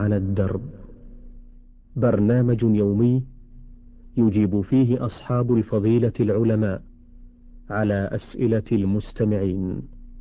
على الدرب، برنامج يومي يجيب فيه أصحاب الفضيلة العلماء على أسئلة المستمعين.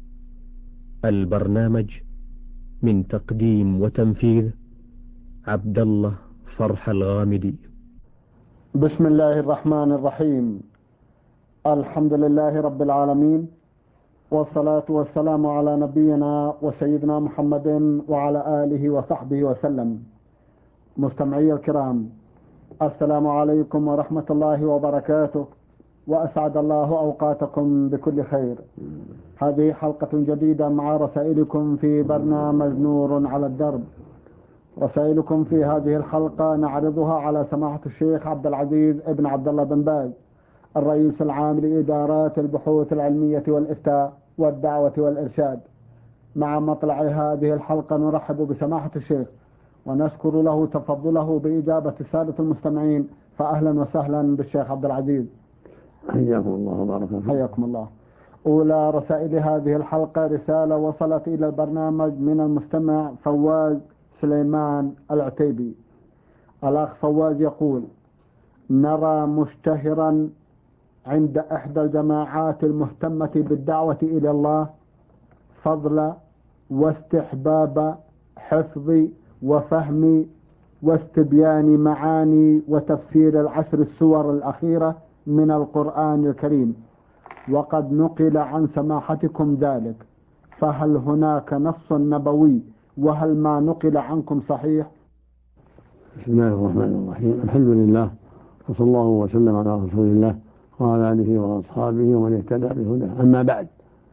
البرنامج من تقديم وتنفيذ عبد الله فرح الغامدي. بسم الله الرحمن الرحيم. الحمد لله رب العالمين، والصلاة والسلام على نبينا وسيدنا محمد وعلى آله وصحبه وسلم. مستمعي الكرام، السلام عليكم ورحمة الله وبركاته، وأسعد الله أوقاتكم بكل خير. هذه حلقة جديدة مع رسائلكم في برنامج نور على الدرب. رسائلكم في هذه الحلقة نعرضها على سماحة الشيخ عبد العزيز ابن عبد الله بن باز، الرئيس العام لإدارات البحوث العلمية والإفتاء والدعوة والإرشاد. مع مطلع هذه الحلقة نرحب بسماحة الشيخ ونشكر له تفضله بإجابة السادة المستمعين، فأهلا وسهلا بالشيخ عبد العزيز. حياكم الله وبارك فيكم. حياكم الله. أولى رسائل هذه الحلقة رسالة وصلت إلى البرنامج من المستمع فواز سليمان العتيبي. الأخ فواز يقول: نرى مشتهرا عند إحدى الجماعات المهتمة بالدعوة إلى الله فضل واستحباب حفظ وفهم واستبيان معاني وتفسير العشر السور الأخيرة من القرآن الكريم، وقد نقل عن سماحتكم ذلك، فهل هناك نص نبوي؟ وهل ما نقل عنكم صحيح؟ بسم الله الرحمن الرحيم. الحمد لله، وصلى الله وسلم على رسول الله وعلى آله وأصحابه ومن اهتدى بهداه. أما بعد،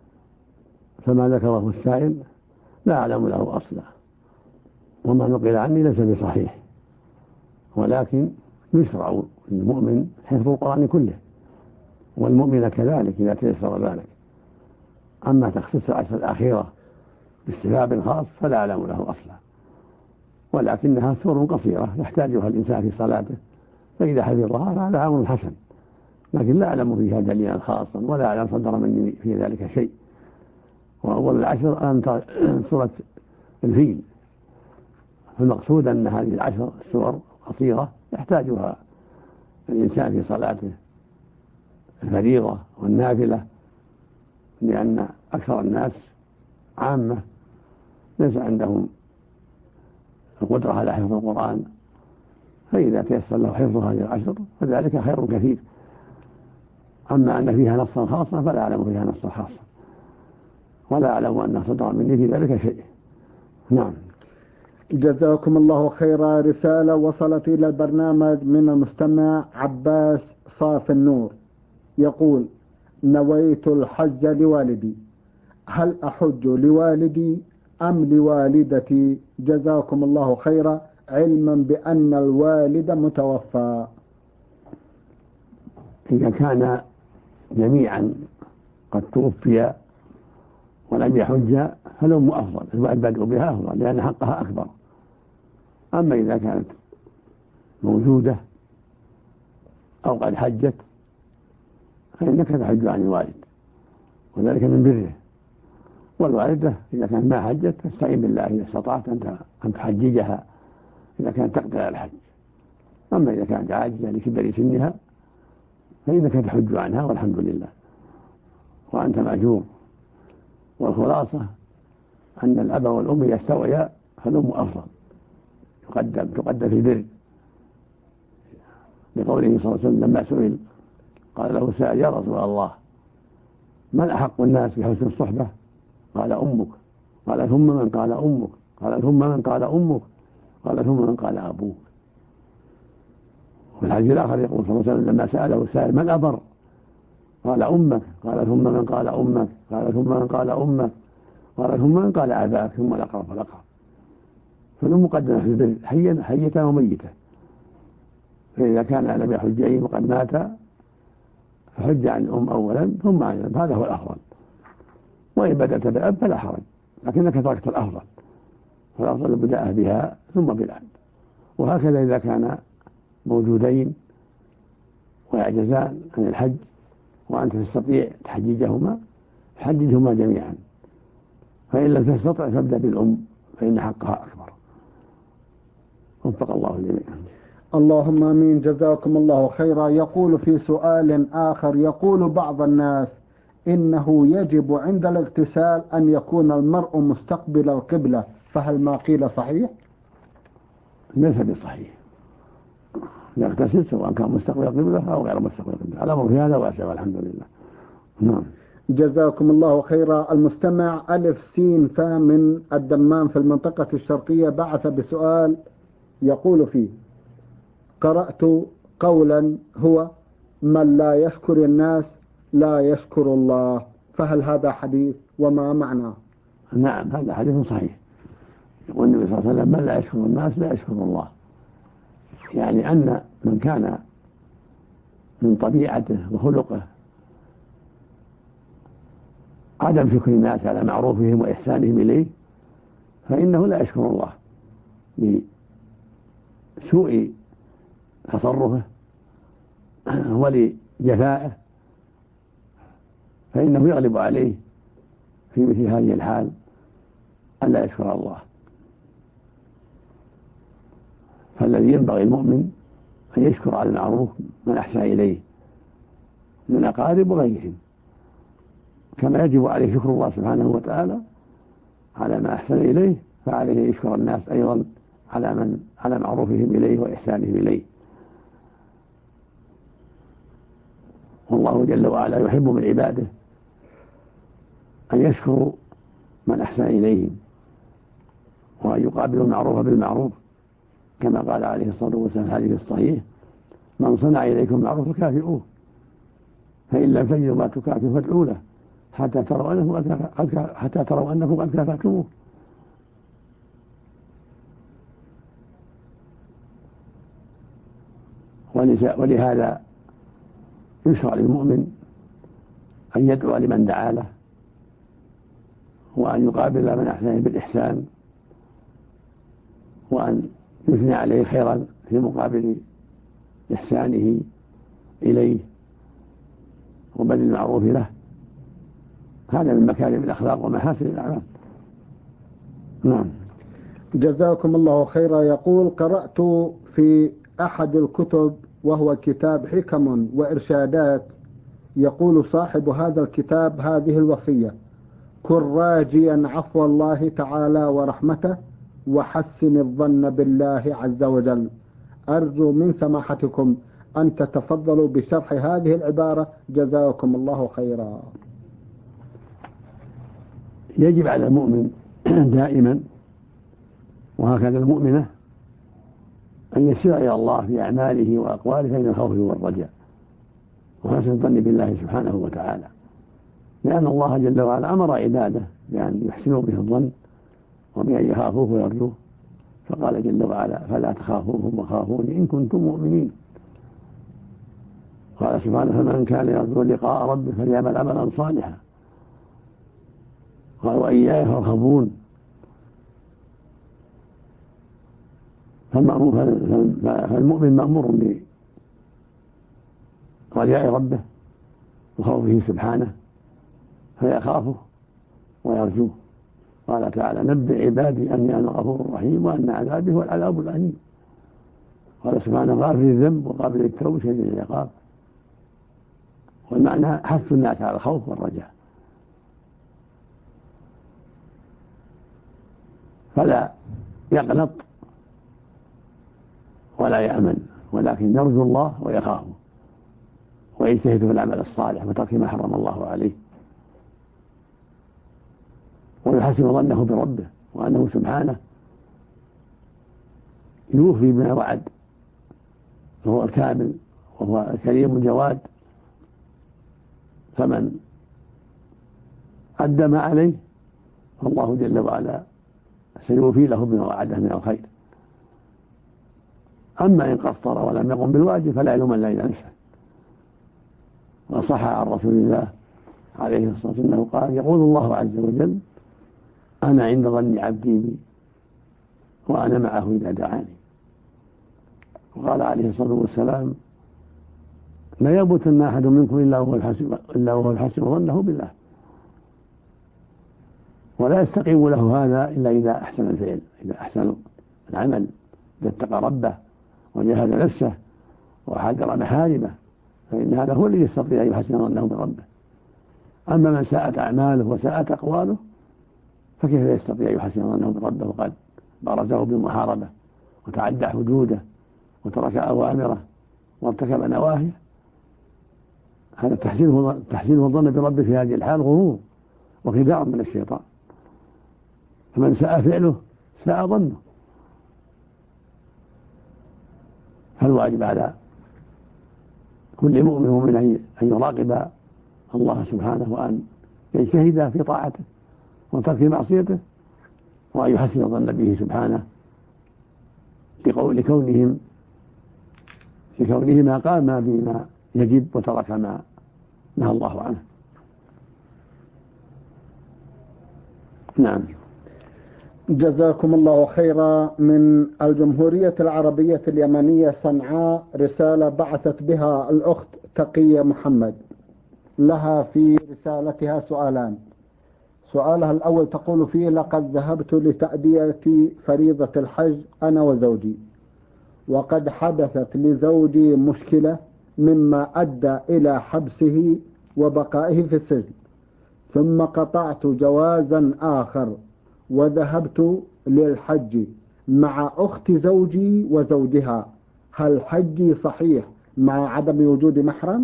فما ذكره السائل لا أعلم له أصلا، وما نقل عني ليس بصحيح، ولكن يشرع للمؤمن حفظ القرآن كله، والمؤمن كذلك إذا تيسر ذلك. أما تخصيص العشر الأخيرة باستحباب خاص فلا أعلم له أصلا، ولكنها سور قصيرة يحتاجها الإنسان في صلاته، فإذا حفظها فهذا أمر حسن، لكن لا أعلم فيها دليلا خاصا، ولا أعلم صدر مني في ذلك شيء. وأول العشر أن سورة الفيل، فالمقصود أن هذه العشر السور قصيرة يحتاجها الإنسان في صلاته الفريضة والنافلة، لأن أكثر الناس عامة ليس عندهم القدرة على حفظ القرآن، فإذا تيسر له حفظ هذه العشر فذلك خير كثير. أما أن فيها نصا خاصا فلا أعلم فيها نصا خاصا، ولا أعلم أن صدر مني في ذلك شيء. نعم. جزاكم الله خيرا. رسالة وصلت إلى البرنامج من المستمع عباس صاف النور يقول: نويت الحج لوالدي، هل أحج لوالدي أم لوالدتي؟ جزاكم الله خيرا، علما بأن الوالد متوفى. إذا كان جميعا قد توفي ولم يحج فالأم أفضل، البدء بها أفضل لأن حقها أكبر. أما إذا كانت موجودة أو قد حجت فإنك تحج عن الوالد، وذلك من بره. والوالدة إذا كانت ما حجت فاستعين بالله إذا استطعت أن تحججها إذا كانت تقدر على الحج. أما إذا كانت عاجزة لكبر سنها فإنك تحج عنها والحمد لله وأنت مأجور. والخلاصة أن الأب والأم إذا استويا فالأم أفضل، تقدم في البر، لقوله صلى الله عليه وسلم لما سئل قال له سائل: يا رسول الله، من أحق الناس بحسن الصحبة؟ قال أمك. قال ثم من؟ قال أمك. قال ثم من؟ قال أمك. قال ثم من؟ قال أبوك. وفي الحديث الآخر يقول صلى الله عليه وسلم لما سأله السائل من أبر؟ قال أمك. قال ثم من؟ قال أمك. قال ثم من؟ قال أمك. قال ثم من؟ قال أباك، ثم الأقرب فالأقرب. فالأم مقدمة في البر حية وميتة، فإذا كان لم يحجين وقد مات فحج عن الأم أولا ثم عن الأب، هذا هو الأفضل. وإن بدأت بالأب فلا حرج، لكنك تركت الأفضل، فالأفضل البداءة بها ثم بالأب. وهكذا إذا كان موجودين ويعجزان عن الحج وأنت تستطيع تحجيجهما حججهما جميعا، فإن لم تستطع فابدأ بالأم فإن حقها أكبر. وفق الله الجميع. اللهم آمين، جزاكم الله خيرا. يقول في سؤال آخر، يقول بعض الناس إنه يجب عند الاغتسال أن يكون المرء مستقبل القبلة، فهل ما قيل صحيح؟ ليس بصحيح، يغتسل سواء كان مستقبل القبلة أو غير مستقبل القبلة، الأمر في هذا واسع والحمد لله. نعم. جزاكم الله خيرا. المستمع ألف سين فا من الدمام في المنطقة الشرقية بعث بسؤال يقول فيه: قرأت قولا هو: من لا يشكر الناس لا يشكر الله، فهل هذا حديث وما معناه؟ نعم، هذا حديث صحيح. يقول النبي صلى الله عليه وسلم: من لا يشكر الناس لا يشكر الله. يعني أن من كان من طبيعته وخلقه عدم شكر الناس على معروفهم وإحسانهم إليه فإنه لا يشكر الله لسوء تصرفه ولجفائه، فإنه يغلب عليه في مثل هذه الحال ألا يشكر الله. فالذي ينبغي المؤمن أن يشكر على المعروف من أحسن إليه من الأقارب وغيرهم، كما يجب عليه شكر الله سبحانه وتعالى على ما أحسن إليه، فعليه يشكر الناس أيضا على معروفهم إليه وإحسانهم إليه. والله جل وعلا يحب من عباده أن يشكروا من أحسن إليهم وأن يقابلوا المعروف بالمعروف، كما قال عليه الصلاة والسلام في الحديث الصحيح: من صنع إليكم معروف فكافئوه، فإن لم تجدوا ما تكافئوا فادعوا له حتى تروا أنكم قد كافأتموه. ولهذا يشرع للمؤمن أن يدعو لمن دعا له، وأن يقابل من أحسن بالإحسان، وأن يثني عليه خيرا في مقابل إحسانه إليه وبذل المعروف له. هذا من مكارم الأخلاق ومحاسن الأعمال. نعم. جزاكم الله خيرا. يقول: قرأت في أحد الكتب وهو كتاب حكم وإرشادات، يقول صاحب هذا الكتاب هذه الوصية: كن راجيا عفو الله تعالى ورحمته وحسن الظن بالله عز وجل. أرجو من سماحتكم أن تتفضلوا بشرح هذه العبارة، جزاكم الله خيرا. يجب على المؤمن دائما وهكذا المؤمنة أن يسير إلى الله في أعماله وأقواله بين الخوف والرجاء وحسن الظن بالله سبحانه وتعالى، لأن الله جل وعلا أمر عباده بأن يحسنوا به الظن وبأن يخافوه ويرجوه، فقال جل وعلا: فلا تخافوهم وخافوني إن كنتم مؤمنين. قال سبحانه: فمن كان يرجو لقاء ربه فليعمل عملا صالحا. قال: وإياي فارهبون. فالمؤمن مأمور برجاء ربه وخوفه سبحانه فيخافه ويرجوه. قال تعالى: نبئ عبادي أني أنا الغفور الرحيم وأن عذابي هو العذاب الأليم. قال سبحانه: غافر الذنب وقابل التوب شديد العقاب. والمعنى حث الناس على الخوف والرجاء، فلا يقنط ولا يأمن، ولكن يرجو الله ويخافه ويجتهد في العمل الصالح وترك ما حرم الله عليه، ويحسن ظنه بربه وأنه سبحانه يوفي بما وعد، وهو الكامل وهو الكريم الجواد، فمن أدى ما عليه فالله جل وعلا سيوفي له بما وعده من الخير. أما إن قصر ولم يقم بالواجب فلا يلومن إلا نفسه. وصح عن رسول الله عليه الصلاة والسلام أنه قال: يقول الله عز وجل: أنا عند ظن عبدي بي وأنا معه إذا دعاني. وقال عليه الصلاة والسلام: لا يموتن أحد منكم إلا وهو يحسن ظنه بالله، ولا يستقيم له هذا إلا إذا أحسن الفعل، إذا أحسن العمل إذا اتقى ربه وجاهد نفسه وحذر محارمه فإن هذا هو الذي يستطيع أن يحسن ظنه بربه. أما من ساءت أعماله وساءت أقواله فكيف يستطيع أن يحسن ظنه بربه وقد بارزه بالمحاربة وتعدى حدوده وترك أوامره وارتكب نواهيه؟ هذا تحسينه الظن بربه في هذه الحال غرور وخداع من الشيطان. فمن ساء فعله ساء ظنه. فالواجب على كل مؤمن ومؤمن أن يراقب الله سبحانه وأن يجتهد في طاعته وترك معصيته وأن يحسن الظن به سبحانه لكونهما قاما بما يجب وترك ما نهى الله عنه. نعم. جزاكم الله خيرا. من الجمهورية العربية اليمنية صنعاء رسالة بعثت بها الأخت تقية محمد، لها في رسالتها سؤالان. سؤالها الأول تقول فيه: لقد ذهبت لتأدية فريضة الحج أنا وزوجي، وقد حدثت لزوجي مشكلة مما أدى إلى حبسه وبقائه في السجن، ثم قطعت جوازا آخر وذهبت للحج مع أخت زوجي وزوجها. هل حجي صحيح مع عدم وجود محرم؟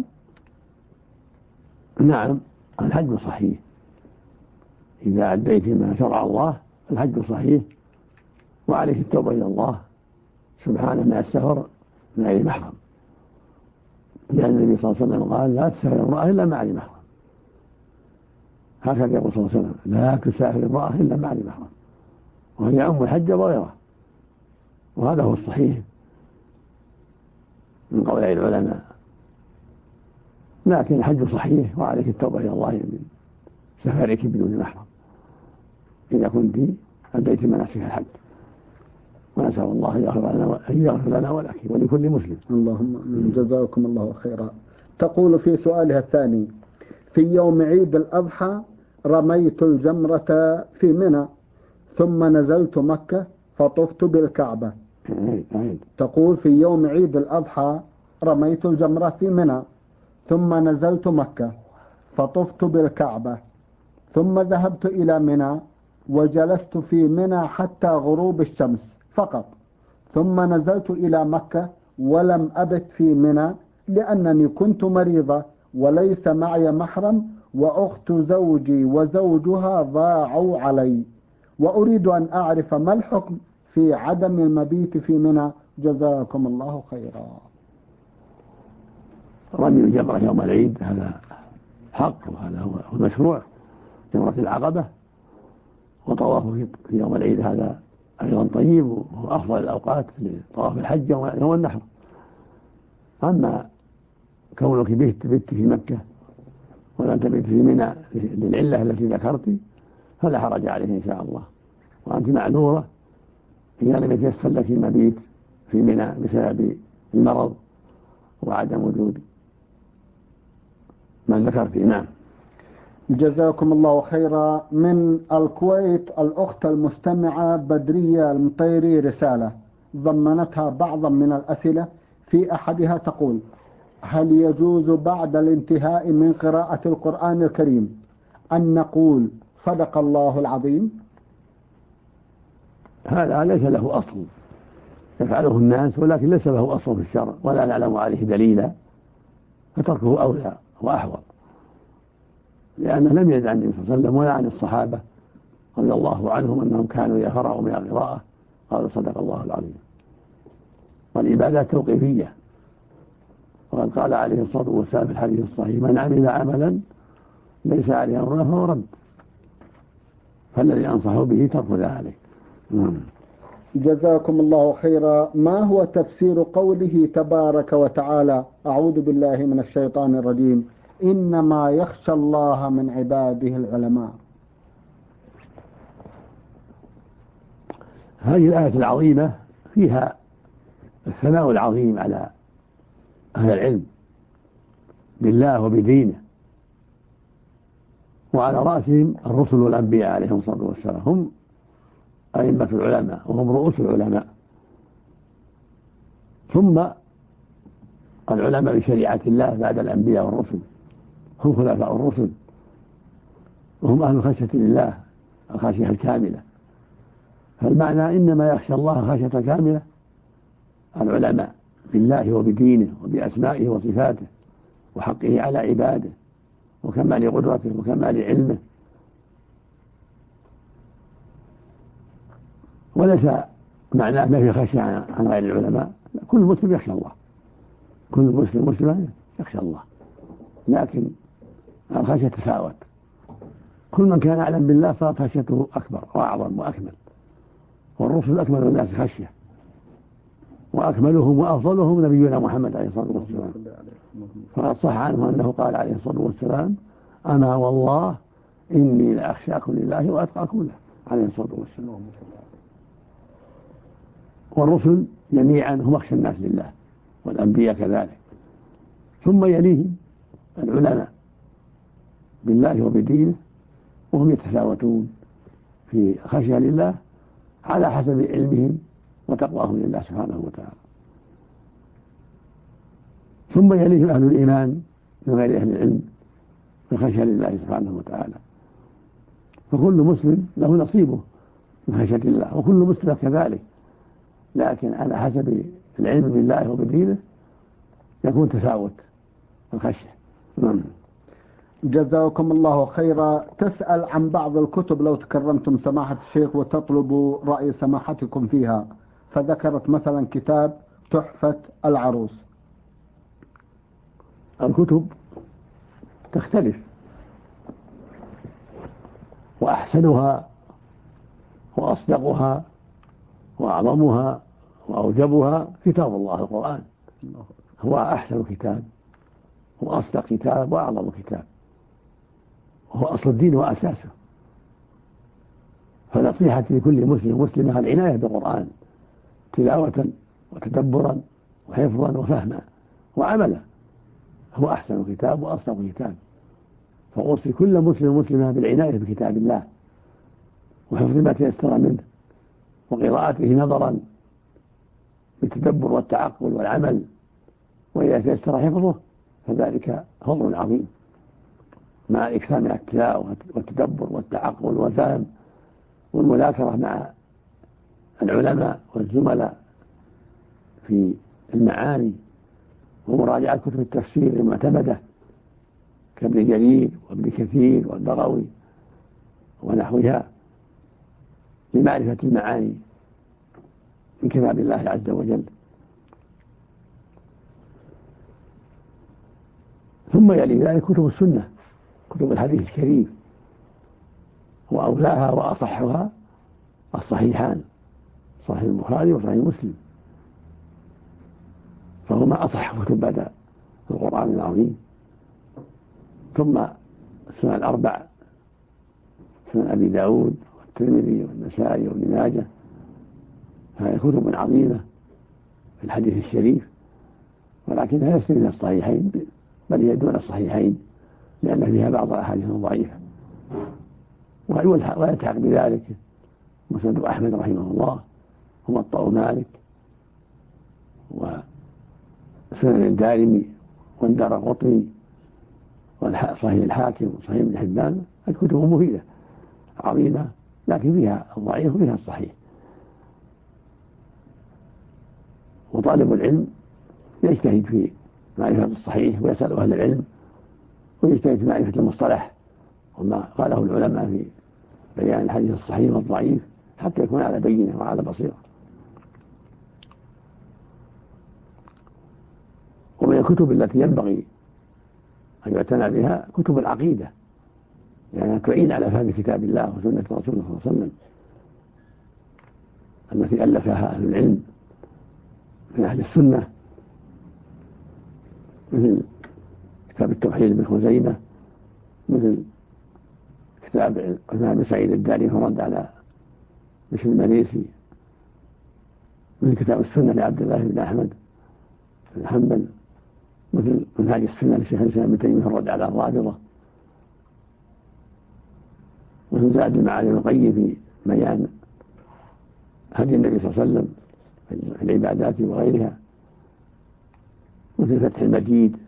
نعم، الحج صحيح إذا أديت ما شرع الله. الحج صحيح وعليه التوبة إلى الله سبحانه مع السفر من غير محرم، لأن النبي صلى الله عليه وسلم قال: لا تسافر امرأة إلا مع ذي محرم. هكذا يقول صلى الله عليه وسلم: لا تسافر امرأة إلا مع ذي محرم، وهي يعم الحج وغيره. وهذا هو الصحيح من قول العلماء. لكن الحج صحيح وعليك التوبة إلى الله من سفرك بدون محرم إذا كنت أديت مناسك الحج. ونسأل الله أن يغفر لنا ولك ولكل مسلم. اللهم جزاكم الله خيرا. تقول في سؤالها الثاني: في يوم عيد الأضحى رميت الجمرة في منى، ثم نزلت مكة فطفت بالكعبة. تقول في يوم عيد الأضحى رميت الجمرة في منى، ثم نزلت مكة فطفت بالكعبة، ثم ذهبت إلى منى وجلست في منى حتى غروب الشمس فقط، ثم نزلت إلى مكة ولم أبت في منى لأنني كنت مريضة وليس معي محرم، وأخت زوجي وزوجها ضاعوا علي، وأريد أن أعرف ما الحكم في عدم المبيت في منى. جزاكم الله خيرا. رمي الجمرة يوم العيد هذا حق، وهذا هو المشروع، جمرة العقبة. وطوافه في يوم العيد هذا أيضا طيب، وهو أفضل الأوقات لطواف الحج يوم النحر. أما كونك بت في مكة ولا تبت في منى للعلة التي ذكرت فلا حرج عليه إن شاء الله، وأنت معذورة إذا لم يتيسر لك المبيت في منى بسبب المرض وعدم وجود من ذكرت. نعم. جزاكم الله خيرا. من الكويت الأخت المستمعة بدرية المطيري رسالة ضمنتها بعضا من الأسئلة. في أحدها تقول: هل يجوز بعد الانتهاء من قراءة القرآن الكريم أن نقول صدق الله العظيم؟ هذا ليس له أصل، يفعله الناس ولكن ليس له أصل في الشرع ولا نعلم عليه دليلا، فتركه أولى وأحوط، لأنه لم يرد عن النبي صلى الله عليه وسلم ولا عن الصحابة رضي الله عنهم أنهم كانوا إذا فرغوا من القراءة قالوا صدق الله العظيم. والعبادات توقيفية، وقد قال عليه الصلاة والسلام في الحديث الصحيح: من عمل عملا ليس عليه أمرنا فهو رد. فالذي أنصح به ترك ذلك. جزاكم الله خيرا. ما هو تفسير قوله تبارك وتعالى: أعوذ بالله من الشيطان الرجيم، إنما يخشى الله من عباده العلماء؟ هذه الآية العظيمة فيها الثناء العظيم على أهل العلم بالله وبدينه، وعلى رأسهم الرسل والأنبياء عليهم الصلاة والسلام، هم أئمة العلماء وهم رؤوس العلماء، ثم العلماء بشريعة الله بعد الأنبياء والرسل هم خلفاء الرسل، وهم أهل الخشية لله الخشية الكاملة. فالمعنى إنما يخشى الله خشية كاملة العلماء بالله وبدينه وبأسمائه وصفاته وحقه على عباده وكمال قدرته وكمال علمه. وليس معناه نفي خشية عن غير العلماء، كل مسلم يخشى الله، كل مسلم يخشى الله، لكن الخشية تفاوت. كل من كان أعلم بالله صارت خشيته أكبر وأعظم وأكمل، والرسل أكمل الناس خشية، وأكملهم وأفضلهم نبينا محمد عليه الصلاة والسلام. فقد صح عنه أنه قال عليه الصلاة والسلام: أما والله إني لأخشاكم لله وأتقاكم له، عليه الصلاة والسلام. والرسل جميعا هم أخشى الناس لله، والأنبياء كذلك، ثم يليهم العلماء بالله وبدينه، وهم يتفاوتون في خشية لله على حسب علمهم وتقواهم لله سبحانه وتعالى. ثم يليهم أهل الإيمان من غير أهل العلم في خشية لله سبحانه وتعالى. فكل مسلم له نصيبه من خشية الله، وكل مسلم كذلك، لكن على حسب العلم بالله وبدينه يكون تفاوت الخشية. جزاكم الله خيرا. تسأل عن بعض الكتب لو تكرمتم سماحة الشيخ وتطلب رأي سماحتكم فيها، فذكرت مثلا كتاب تحفة العروس. الكتب تختلف، وأحسنها وأصدقها وأعظمها وأوجبها كتاب الله القرآن، هو أحسن كتاب وأصدق كتاب وأعظم كتاب، وهو أصل الدين وأساسه. فنصيحتي لكل مسلم ومسلمة العناية بالقرآن تلاوة وتدبرا وحفظا وفهما وعملا، هو أحسن كتاب وأصدق كتاب. فأوصي كل مسلم ومسلمة بالعناية بكتاب الله وحفظ ما تيسر منه وقراءته نظرا بالتدبر والتعقل والعمل، وإذا تيسر حفظه فذلك فضل عظيم مع الإكثار من التلاوة والتدبر والتعقل والفهم والمذاكرة مع العلماء والزملاء في المعاني، ومراجعة كتب التفسير المعتمدة كابن جرير وابن كثير والبغوي ونحوها لمعرفة المعاني من كتاب الله عز وجل. ثم يلي ذلك كتب السنة، كتب الحديث الشريف، وأولاها وأصحها الصحيحان، صحيح البخاري وصحيح مسلم، فهما أصح كتب بعد القرآن العظيم. ثم السنن الأربع، سنن أبي داود والترمذي والنسائي وابن ماجه، فهي كتب عظيمة في الحديث الشريف، ولكنها ليست من الصحيحين بل هي دون الصحيحين، لأن فيها بعض الأحاديث ضعيفة. ويلحق بذلك مسند أحمد رحمه الله وموطأ مالك وسنن الدارمي والدارقطني وصحيح الحاكم وصحيح ابن حبان. الكتب مفيدة عظيمة، لكن فيها الضعيف وفيها الصحيح. وطالب العلم يجتهد في معرفة الصحيح ويسأل أهل العلم، ويجتهد في معرفة المصطلح وما قاله العلماء في بيان الحديث الصحيح والضعيف حتى يكون على بينة وعلى بصيرة. ومن الكتب التي ينبغي أن يعتنى بها كتب العقيدة، لأنها تعين على فهم كتاب الله وسنة رسوله صلى الله عليه وسلم التي ألفها أهل العلم من أهل السنة، مثل كتاب التوحيد بن خزيمة، مثل كتاب عثمان بن سعيد الدارمي فرد على بشر المريسي، مثل كتاب السنة لعبد الله بن أحمد بن حنبل، مثل منهاج السنة لشيخ الإسلام ابن تيمية فرد على الرافضة، مثل زاد المعاد القيم في بيان هدي النبي صلى الله عليه وسلم في العبادات وغيرها، مثل فتح المجيد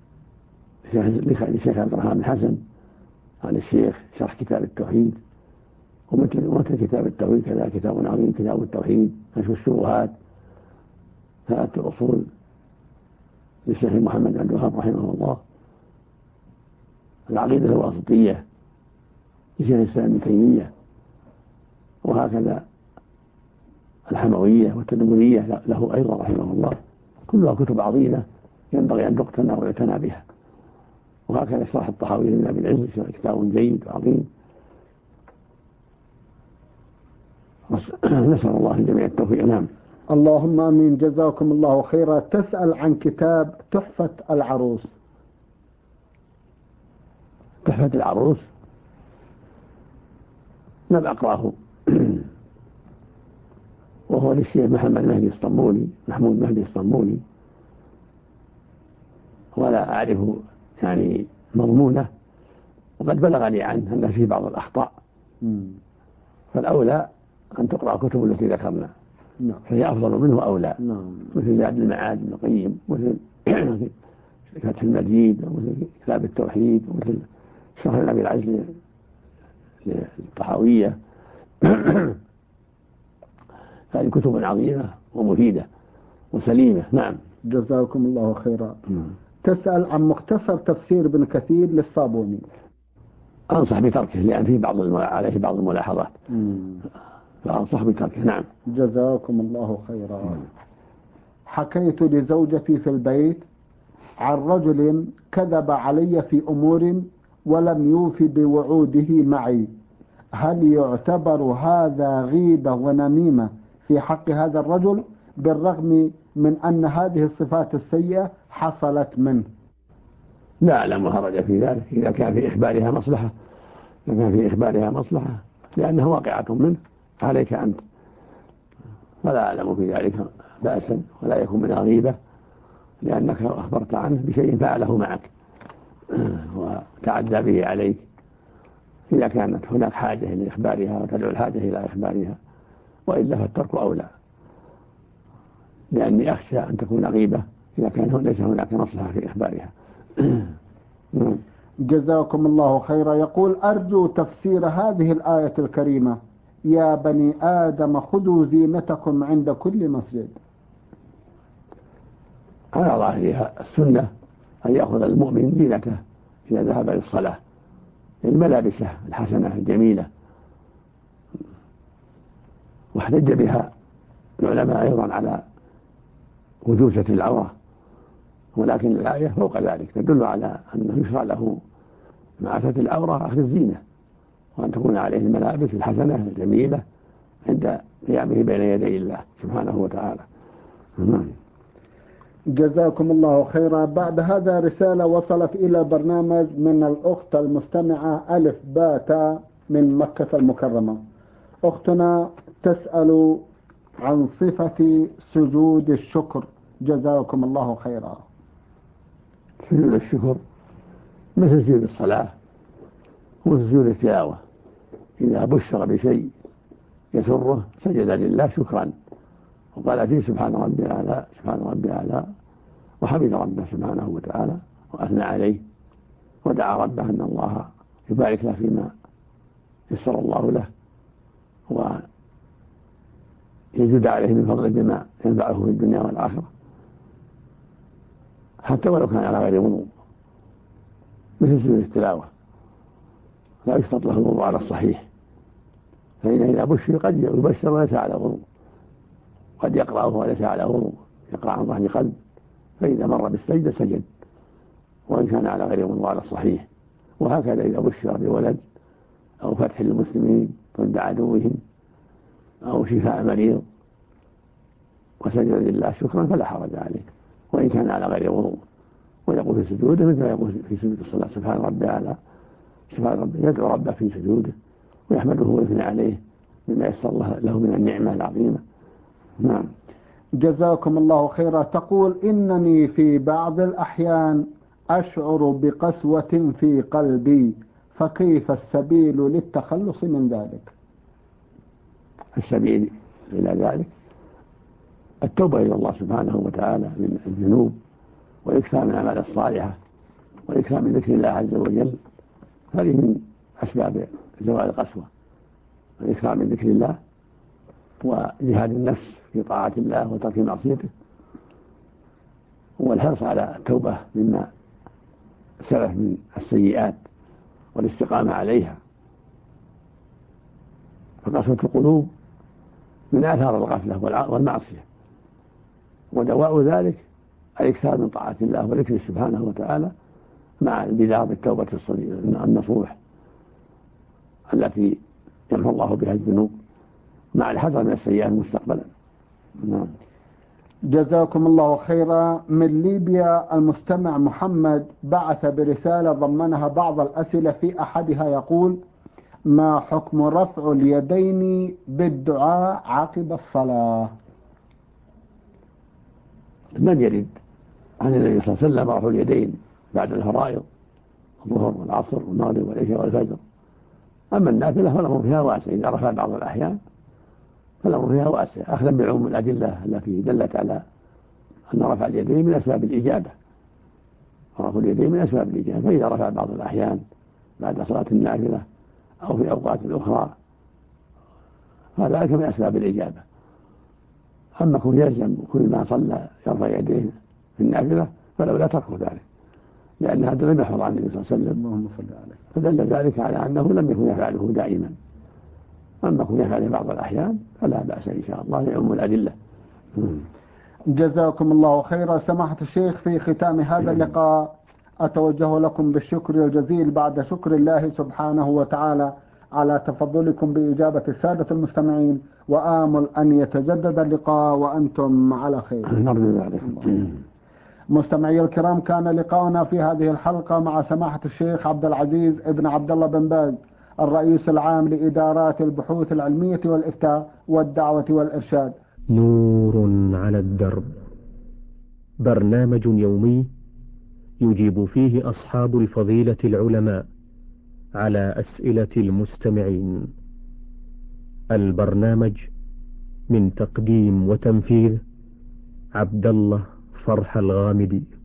لشيخ عبد الرحمن الحسن عن الشيخ شرح كتاب التوحيد، ومثل كتاب التوحيد كذا كتاب عظيم كتاب التوحيد كشف الشبهات، ثلاثة الأصول للشيخ محمد عبد الوهاب رحمه الله، العقيدة الواسطية لشيخ الإسلام ابن تيمية، وهكذا الحموية والتدمرية له أيضا رحمه الله، كلها كتب عظيمة ينبغي أن تقتنى ويعتنى بها. وهكذا شرح الطحاوي لابن أبي العز كتاب جيد وعظيم. نسأل الله الجميع التوفيق. نعم. اللهم آمين. جزاكم الله خيرا. تسأل عن كتاب تحفة العروس. تحفة العروس لم أقرأه وهو للشيخ محمود مهدي الصنبولي، ولا أعرف يعني مضمونه، وقد بلغني عنه أن فيه بعض الأخطاء، فالأولى أن تقرأ كتب التي ذكرنا، فهي أفضل منه أولى، مثل زاد المعاد ابن القيم، مثل فتح المجيد، ومثل كتاب التوحيد، ومثل شرح أبي العز للطحاوية. هذه كتب عظيمة ومفيدة وسليمة. نعم. جزاكم الله خيرا. تسأل عن مختصر تفسير ابن كثير للصابوني. أنصح بتركه لأن فيه عليه بعض الملاحظات، فأنصح بتركه. نعم. جزاكم الله خيرا. حكيت لزوجتي في البيت عن رجل كذب علي في أمور ولم يوفي بوعوده معي، هل يعتبر هذا غيبة ونميمة في حق هذا الرجل بالرغم من أن هذه الصفات السيئة حصلت منه؟ لا أعلم حرج في ذلك إذا كان في إخبارها مصلحة، لأنها واقعة منه عليك أنت، فلا أعلم في ذلك بأسا ولا يكون منها غيبة، لأنك أخبرت عنه بشيء فعله معك وتعدى به عليك. إذا كانت هناك حاجة إلى إخبارها وتدعو الحاجة إلى إخبارها، وإلا فالترك أولى، لأني أخشى أن تكون غيبة إذا كان ليس هناك مصلحة في إخبارها. جزاكم الله خيرا. يقول أرجو تفسير هذه الآية الكريمة: يا بني آدم خذوا زينتكم عند كل مسجد. على ظاهرها السنة أن يأخذ المؤمن زينته إذا ذهب للصلاة، الملابسة الحسنة الجميلة، واحتج بها العلماء أيضا على وجوب ستر العورة، ولكن الآية فوق ذلك تدل على أنه يشرع له مع ستر العورة أخذ الزينة، وأن تكون عليه الملابس الحسنة الجميلة عند قيامه بين يدي الله سبحانه وتعالى. جزاكم الله خيرا. بعد هذا رسالة وصلت إلى برنامج من الأخت المستمعة ألف باتا من مكة المكرمة. أختنا تسأل عن صفة سجود الشكر. جزاكم الله خيرا. سجود الشكر مثل سجود الصلاة وسجود التلاوة، إذا بشر بشيء يسره سجد لله شكرا، وقال فيه سبحان ربي الأعلى سبحان ربي الأعلى، وحمد ربه سبحانه وتعالى وأثنى عليه، ودعا ربه أن الله يبارك له فيما يسر الله له، ويزيد عليه من فضله بما ينفعه في الدنيا والآخرة، حتى ولو كان على غير وضوء، مثل سجود التلاوة لا يشترط له الوضوء على الصحيح، فإن إذا بشر قد يبشر وليس على وضوء، قد يقرأه وليس على وضوء، يقرأ عن ظهر قلب، فإذا مر بالسجدة سجد وإن كان على غير وضوء على الصحيح. وهكذا إذا بشر بولد أو فتح للمسلمين ضد عدوهم أو شفاء مريض وسجد لله شكرا فلا حرج عليه، وإن كان على غير وضوء، ويقول في سجوده مثل ما يقول في سجود الصلاة سبحان ربي الأعلى سبحان ربي، يدعو ربه في سجوده ويحمده ويثني عليه بما يسر الله له من النعمة العظيمة. نعم. جزاكم الله خيرا. تقول إنني في بعض الأحيان أشعر بقسوة في قلبي، فكيف السبيل للتخلص من ذلك؟ السبيل إلى ذلك التوبة إلى الله سبحانه وتعالى من الذنوب والإكثار من الأعمال الصالحة والإكثار من ذكر الله عز وجل، هذه من أسباب زوال القسوة، الإكثار من ذكر الله وجهاد النفس في طاعة الله وترك معصيته، والحرص على التوبة مما سلف من السيئات والاستقامة عليها. فقسوة القلوب من آثار الغفلة والمعصية، ودواء ذلك الإكثار من طاعة الله وذكره سبحانه وتعالى مع البدار بالتوبة النصوح التي يمحو الله بها الذنوب مع الحذر من السيئات مستقبلا. نعم. جزاكم الله خيرا. من ليبيا المستمع محمد بعث برسالة ضمنها بعض الأسئلة، في أحدها يقول: ما حكم رفع اليدين بالدعاء عقب الصلاة؟ لم يرد عن النبي صلى الله عليه وسلم رفع اليدين بعد الفرائض الظهر والعصر والمغرب والعشاء والفجر. أما النافلة فالأمر فيها واسع، إذا رفع بعض الأحيان فالأمر فيها واسع، أخذا بعموم الأدلة التي دلت على أن رفع اليدين من أسباب الإجابة، رفع اليدين من أسباب الإجابة، فإذا رفع بعض الأحيان بعد صلاة النافلة أو في أوقات أخرى فذلك من أسباب الإجابة. أما كن يلزم كل ما صلى يرفع يديه في النافلة فلولا تركه ذلك، لأن هذا لم يحفظ عن النبي صلى الله عليه وسلم، فدل ذلك على أنه لم يكن يفعله دائما. أما كن يفعله بعض الأحيان فلا بأس إن شاء الله لعموم الأدلة. جزاكم الله خيرا. سماحة الشيخ، في ختام هذا اللقاء أتوجه لكم بالشكر الجزيل بعد شكر الله سبحانه وتعالى على تفضلكم بإجابة السادة المستمعين، وآمل أن يتجدد اللقاء وأنتم على خير. نرجو ذلك. مستمعي الكرام، كان لقاؤنا في هذه الحلقة مع سماحة الشيخ عبد العزيز ابن عبد الله بن باز، الرئيس العام لإدارات البحوث العلمية والإفتاء والدعوة والإرشاد. نور على الدرب، برنامج يومي يجيب فيه أصحاب الفضيلة العلماء على أسئلة المستمعين. البرنامج من تقديم وتنفيذ عبد الله فرح الغامدي.